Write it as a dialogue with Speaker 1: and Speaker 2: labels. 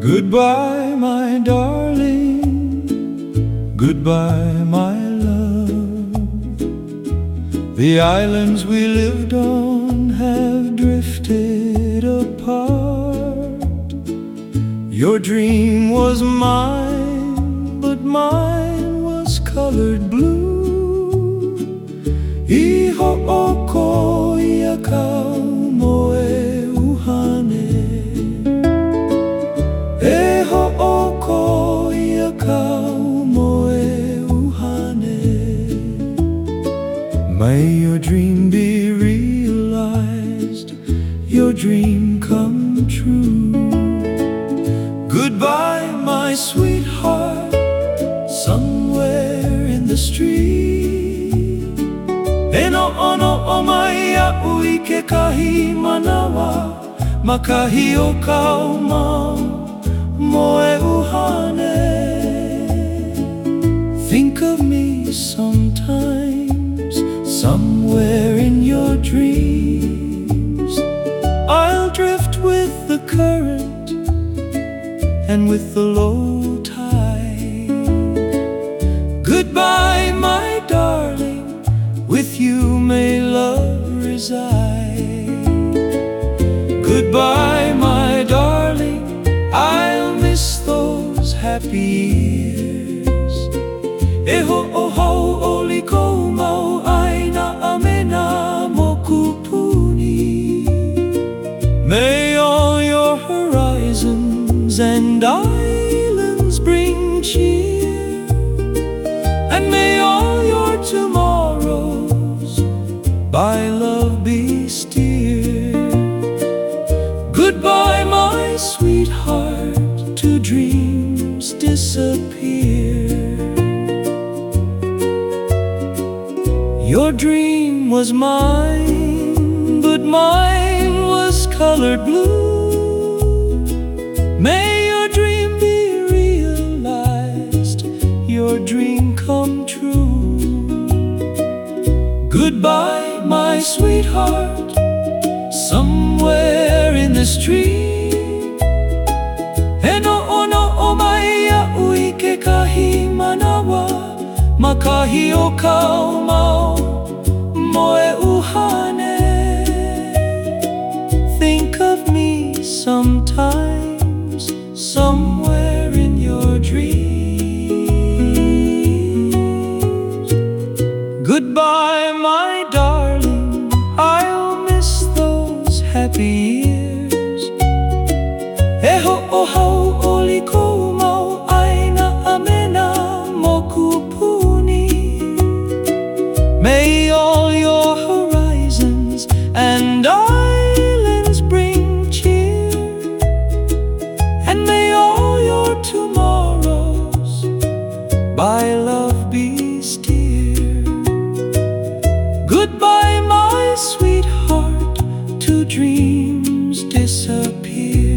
Speaker 1: Goodbye, my darling, goodbye, my love. The islands we lived on have drifted apart. Your dream was mine, but mine was colored blue. Iho oko iakau moe uhane. Eho oko iakau moe uhane. May your dream be realized, your dream come true. Goodbye, my sweetheart, somewhere in the street. Eno ono o mai a'u I ke kahi manawa, makahi o kau mau moe uhane. Think of me sometimes, somewhere in your dreams. I'll drift with the current and with the low tide. Goodbye, my darling, with you may love reside. Goodbye, my darling, I'll miss those happy years. Eho ohau oli kou mau aina amena mokupuni. May all your horizons and islands bring cheer, and may all your tomorrows by love be steered. Goodbye, my sweetheart, to dreams disappear. Your dream was mine, but mine was colored blue. May your dream be realized, your dream come true. Goodbye, my sweetheart, somewhere in the street. Eno ono o mai a'u I ke kahi manawa, makahi o kau mau moe uhane. Think of me sometimes, somewhere in your dreams. Goodbye, my darling, I'll miss those happy years. Eho ohau oli kou mau aina amena mokupuni. May all your horizons and islands bring cheer, and may all your tomorrows by love be steered. Goodbye, my sweetheart, to dreams disappear.